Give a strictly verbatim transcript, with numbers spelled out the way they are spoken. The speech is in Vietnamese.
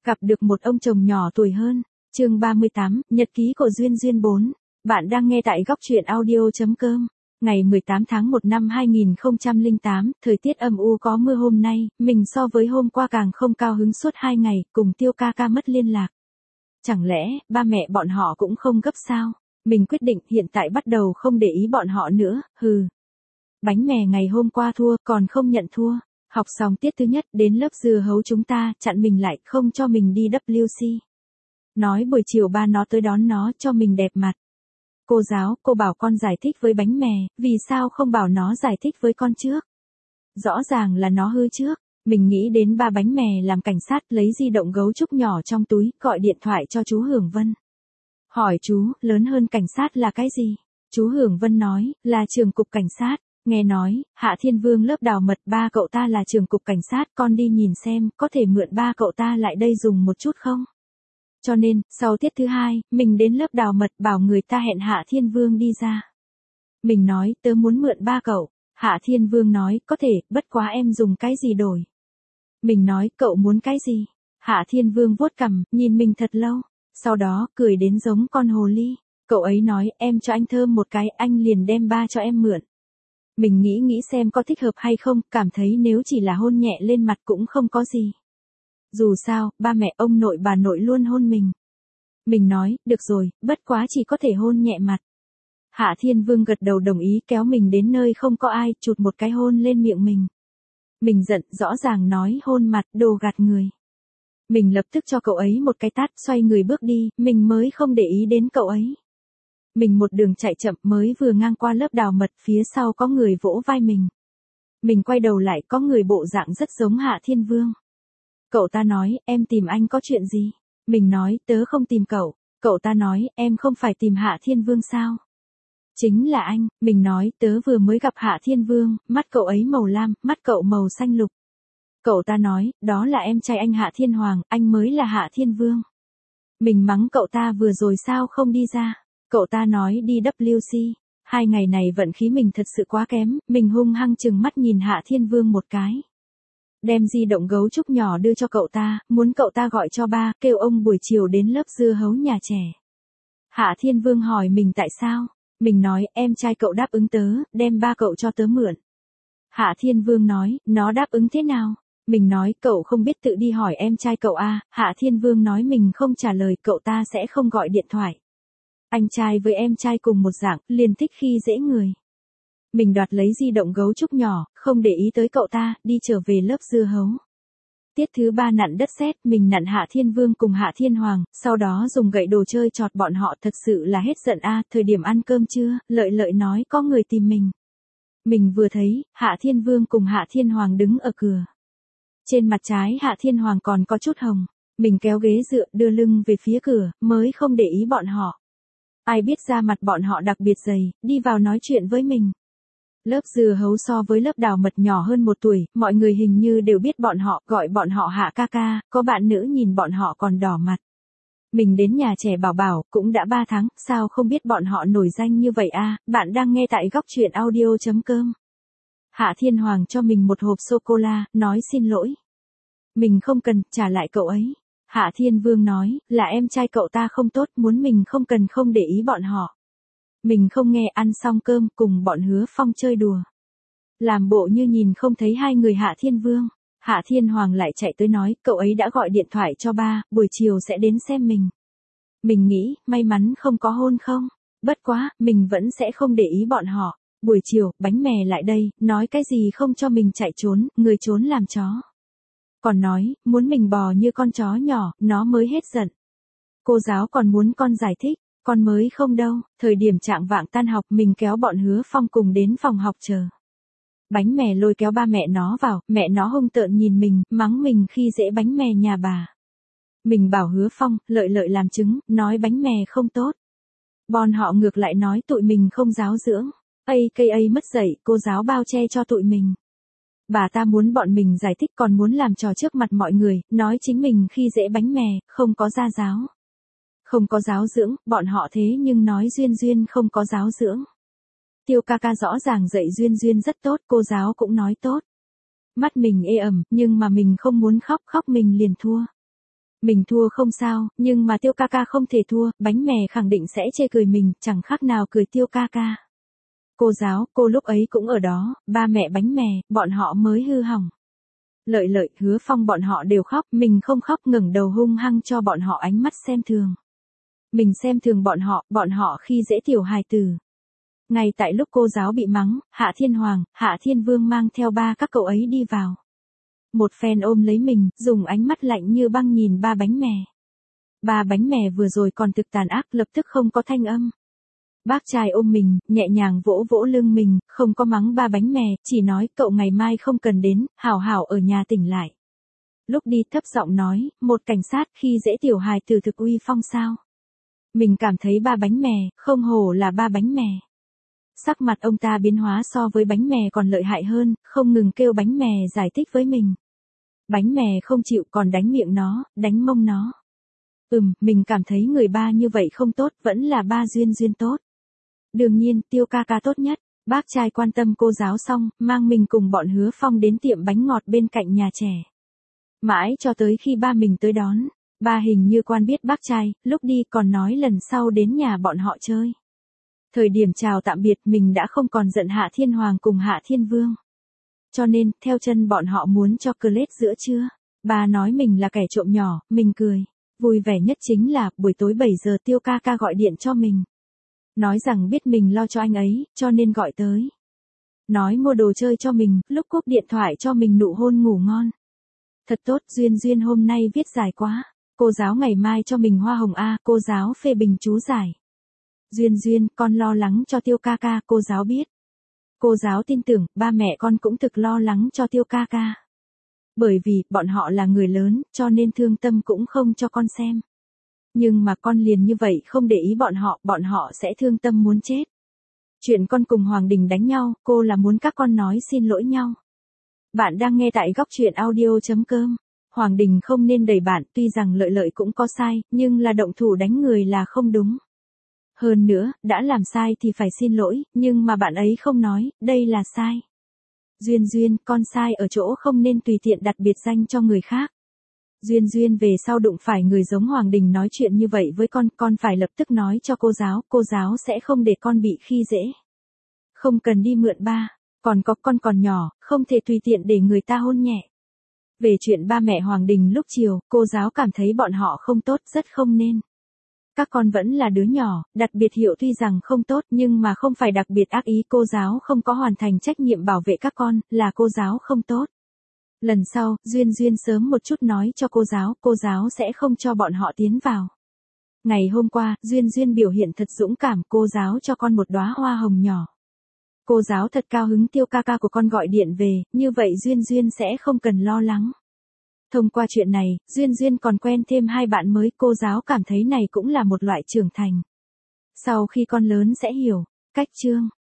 Gặp được một ông chồng nhỏ tuổi hơn. Chương ba mươi tám, Nhật ký của Duyên Duyên bốn. Bạn đang nghe tại góc truyện audio.com. Ngày mười tám tháng một năm hai nghìn không trăm lẻ tám, thời tiết âm u có mưa hôm nay, mình so với hôm qua càng không cao hứng suốt hai ngày, cùng Tiêu ca ca mất liên lạc. Chẳng lẽ, ba mẹ bọn họ cũng không gấp sao? Mình quyết định hiện tại bắt đầu không để ý bọn họ nữa, hừ. Bánh mè ngày hôm qua thua, còn không nhận thua. Học xong tiết thứ nhất đến lớp dưa hấu chúng ta, chặn mình lại, không cho mình đi W C. Nói buổi chiều ba nó tới đón nó, cho mình đẹp mặt. Cô giáo, cô bảo con giải thích với bánh mè, vì sao không bảo nó giải thích với con trước? Rõ ràng là nó hư trước. Mình nghĩ đến ba bánh mè làm cảnh sát, lấy di động gấu trúc nhỏ trong túi, gọi điện thoại cho chú Hưởng Vân. Hỏi chú, lớn hơn cảnh sát là cái gì? Chú Hưởng Vân nói, là trưởng cục cảnh sát. Nghe nói, Hạ Thiên Vương lớp đào mật, ba cậu ta là trưởng cục cảnh sát, con đi nhìn xem, có thể mượn ba cậu ta lại đây dùng một chút không? Cho nên, sau tiết thứ hai, mình đến lớp đào mật bảo người ta hẹn Hạ Thiên Vương đi ra. Mình nói, tớ muốn mượn ba cậu. Hạ Thiên Vương nói, có thể, bất quá em dùng cái gì đổi? Mình nói, cậu muốn cái gì? Hạ Thiên Vương vuốt cằm, nhìn mình thật lâu. Sau đó, cười đến giống con hồ ly. Cậu ấy nói, em cho anh thơm một cái, anh liền đem ba cho em mượn. Mình nghĩ nghĩ xem có thích hợp hay không, cảm thấy nếu chỉ là hôn nhẹ lên mặt cũng không có gì. Dù sao, ba mẹ ông nội bà nội luôn hôn mình. Mình nói, được rồi, bất quá chỉ có thể hôn nhẹ mặt. Hạ Thiên Vương gật đầu đồng ý, kéo mình đến nơi không có ai, chụt một cái hôn lên miệng mình. Mình giận, rõ ràng nói hôn mặt, đồ gạt người. Mình lập tức cho cậu ấy một cái tát, xoay người bước đi, mình mới không để ý đến cậu ấy. Mình một đường chạy chậm, mới vừa ngang qua lớp đào mật, phía sau có người vỗ vai mình. Mình quay đầu lại, có người bộ dạng rất giống Hạ Thiên Vương. Cậu ta nói, em tìm anh có chuyện gì? Mình nói, tớ không tìm cậu. Cậu ta nói, em không phải tìm Hạ Thiên Vương sao? Chính là anh. Mình nói, tớ vừa mới gặp Hạ Thiên Vương, mắt cậu ấy màu lam, mắt cậu màu xanh lục. Cậu ta nói, đó là em trai anh Hạ Thiên Hoàng, anh mới là Hạ Thiên Vương. Mình mắng cậu ta vừa rồi sao không đi ra? Cậu ta nói đi W C. Hai ngày này vận khí mình thật sự quá kém, mình hung hăng chừng mắt nhìn Hạ Thiên Vương một cái. Đem di động gấu trúc nhỏ đưa cho cậu ta, muốn cậu ta gọi cho ba, kêu ông buổi chiều đến lớp dưa hấu nhà trẻ. Hạ Thiên Vương hỏi mình tại sao? Mình nói, em trai cậu đáp ứng tớ, đem ba cậu cho tớ mượn. Hạ Thiên Vương nói, nó đáp ứng thế nào? Mình nói, cậu không biết tự đi hỏi em trai cậu à? Hạ Thiên Vương nói mình không trả lời, cậu ta sẽ không gọi điện thoại. Anh trai với em trai cùng một dạng, liền thích khi dễ người. Mình đoạt lấy di động gấu trúc nhỏ, không để ý tới cậu ta, đi trở về lớp dưa hấu. Tiết thứ ba nặn đất sét, mình nặn Hạ Thiên Vương cùng Hạ Thiên Hoàng, sau đó dùng gậy đồ chơi chọt bọn họ, thật sự là hết giận a. Thời điểm ăn cơm trưa, Lợi Lợi nói có người tìm mình. Mình vừa thấy, Hạ Thiên Vương cùng Hạ Thiên Hoàng đứng ở cửa. Trên mặt trái Hạ Thiên Hoàng còn có chút hồng. Mình kéo ghế dựa, đưa lưng về phía cửa, mới không để ý bọn họ. Ai biết da mặt bọn họ đặc biệt dày, đi vào nói chuyện với mình. Lớp dưa hấu so với lớp đào mật nhỏ hơn một tuổi, mọi người hình như đều biết bọn họ, gọi bọn họ Hạ ca ca, có bạn nữ nhìn bọn họ còn đỏ mặt. Mình đến nhà trẻ bảo bảo, cũng đã ba tháng, sao không biết bọn họ nổi danh như vậy a? Bạn đang nghe tại góc truyện audio.com. Hạ Thiên Hoàng cho mình một hộp sô-cô-la, nói xin lỗi. Mình không cần, trả lại cậu ấy. Hạ Thiên Vương nói, là em trai cậu ta không tốt, muốn mình không cần không để ý bọn họ. Mình không nghe, ăn xong cơm, cùng bọn Hứa Phong chơi đùa. Làm bộ như nhìn không thấy hai người Hạ Thiên Vương. Hạ Thiên Hoàng lại chạy tới nói, cậu ấy đã gọi điện thoại cho ba, buổi chiều sẽ đến xem mình. Mình nghĩ, may mắn không có hôn không. Bất quá, mình vẫn sẽ không để ý bọn họ. Buổi chiều, bánh mè lại đây, nói cái gì không cho mình chạy trốn, người trốn làm chó. Còn nói, muốn mình bò như con chó nhỏ, nó mới hết giận. Cô giáo còn muốn con giải thích, con mới không đâu. Thời điểm trạng vạng tan học, mình kéo bọn Hứa Phong cùng đến phòng học chờ. Bánh mè lôi kéo ba mẹ nó vào, mẹ nó hung tợn nhìn mình, mắng mình khi dễ bánh mè nhà bà. Mình bảo Hứa Phong, Lợi Lợi làm chứng, nói bánh mè không tốt. Bọn họ ngược lại nói tụi mình không giáo dưỡng. a ca a mất dạy, cô giáo bao che cho tụi mình. Bà ta muốn bọn mình giải thích, còn muốn làm trò trước mặt mọi người, nói chính mình khi dễ bánh mè, không có gia giáo. Không có giáo dưỡng, bọn họ thế nhưng nói Duyên Duyên không có giáo dưỡng. Tiêu ca ca rõ ràng dạy Duyên Duyên rất tốt, cô giáo cũng nói tốt. Mắt mình ê ẩm, nhưng mà mình không muốn khóc, khóc mình liền thua. Mình thua không sao, nhưng mà Tiêu ca ca không thể thua, bánh mè khẳng định sẽ chê cười mình, chẳng khác nào cười Tiêu ca ca. Cô giáo, cô lúc ấy cũng ở đó, ba mẹ bánh mè, bọn họ mới hư hỏng. Lợi Lợi, Hứa Phong bọn họ đều khóc, mình không khóc, ngẩng đầu hung hăng cho bọn họ ánh mắt xem thường. Mình xem thường bọn họ, bọn họ khi dễ tiểu hài tử. Ngay tại lúc cô giáo bị mắng, Hạ Thiên Hoàng, Hạ Thiên Vương mang theo ba các cậu ấy đi vào. Một phen ôm lấy mình, dùng ánh mắt lạnh như băng nhìn ba bánh mè. Ba bánh mè vừa rồi còn thực tàn ác, lập tức không có thanh âm. Bác trai ôm mình, nhẹ nhàng vỗ vỗ lưng mình, không có mắng ba bánh mè, chỉ nói cậu ngày mai không cần đến, hảo hảo ở nhà tỉnh lại. Lúc đi thấp giọng nói, một cảnh sát khi dễ tiểu hài tử thực uy phong sao. Mình cảm thấy ba bánh mè, không hổ là ba bánh mè. Sắc mặt ông ta biến hóa so với bánh mè còn lợi hại hơn, không ngừng kêu bánh mè giải thích với mình. Bánh mè không chịu còn đánh miệng nó, đánh mông nó. Ừm, mình cảm thấy người ba như vậy không tốt, vẫn là ba Duyên Duyên tốt. Đương nhiên, Tiêu ca ca tốt nhất. Bác trai quan tâm cô giáo xong, mang mình cùng bọn Hứa Phong đến tiệm bánh ngọt bên cạnh nhà trẻ. Mãi cho tới khi ba mình tới đón, ba hình như quan biết bác trai, lúc đi còn nói lần sau đến nhà bọn họ chơi. Thời điểm chào tạm biệt mình đã không còn giận Hạ Thiên Hoàng cùng Hạ Thiên Vương. Cho nên, theo chân bọn họ muốn cho chocolate giữa trưa. Ba nói mình là kẻ trộm nhỏ, mình cười. Vui vẻ nhất chính là, buổi tối bảy giờ Tiêu ca ca gọi điện cho mình. Nói rằng biết mình lo cho anh ấy, cho nên gọi tới. Nói mua đồ chơi cho mình, lúc cúp điện thoại cho mình nụ hôn ngủ ngon. Thật tốt, Duyên Duyên hôm nay viết giải quá. Cô giáo ngày mai cho mình hoa hồng A, cô giáo phê bình chú giải. Duyên Duyên, con lo lắng cho Tiêu ca ca, cô giáo biết. Cô giáo tin tưởng, ba mẹ con cũng thực lo lắng cho Tiêu ca ca. Bởi vì, bọn họ là người lớn, cho nên thương tâm cũng không cho con xem. Nhưng mà con liền như vậy không để ý bọn họ, bọn họ sẽ thương tâm muốn chết. Chuyện con cùng Hoàng Đình đánh nhau, cô là muốn các con nói xin lỗi nhau. Bạn đang nghe tại góc truyện audio chấm com. Hoàng Đình không nên đẩy bạn, tuy rằng Lợi Lợi cũng có sai, nhưng là động thủ đánh người là không đúng. Hơn nữa, đã làm sai thì phải xin lỗi, nhưng mà bạn ấy không nói, đây là sai. Duyên Duyên, con sai ở chỗ không nên tùy tiện đặt biệt danh cho người khác. Duyên Duyên về sau đụng phải người giống Hoàng Đình nói chuyện như vậy với con, con phải lập tức nói cho cô giáo, cô giáo sẽ không để con bị khi dễ. Không cần đi mượn ba, còn có con còn nhỏ, không thể tùy tiện để người ta hôn nhẹ. Về chuyện ba mẹ Hoàng Đình lúc chiều, cô giáo cảm thấy bọn họ không tốt, rất không nên. Các con vẫn là đứa nhỏ, đặt biệt hiệu tuy rằng không tốt nhưng mà không phải đặc biệt ác ý, cô giáo không có hoàn thành trách nhiệm bảo vệ các con, là cô giáo không tốt. Lần sau, Duyên Duyên sớm một chút nói cho cô giáo, cô giáo sẽ không cho bọn họ tiến vào. Ngày hôm qua, Duyên Duyên biểu hiện thật dũng cảm, cô giáo cho con một đóa hoa hồng nhỏ. Cô giáo thật cao hứng, Tiêu ca ca của con gọi điện về, như vậy Duyên Duyên sẽ không cần lo lắng. Thông qua chuyện này, Duyên Duyên còn quen thêm hai bạn mới, cô giáo cảm thấy này cũng là một loại trưởng thành. Sau khi con lớn sẽ hiểu. Cách chương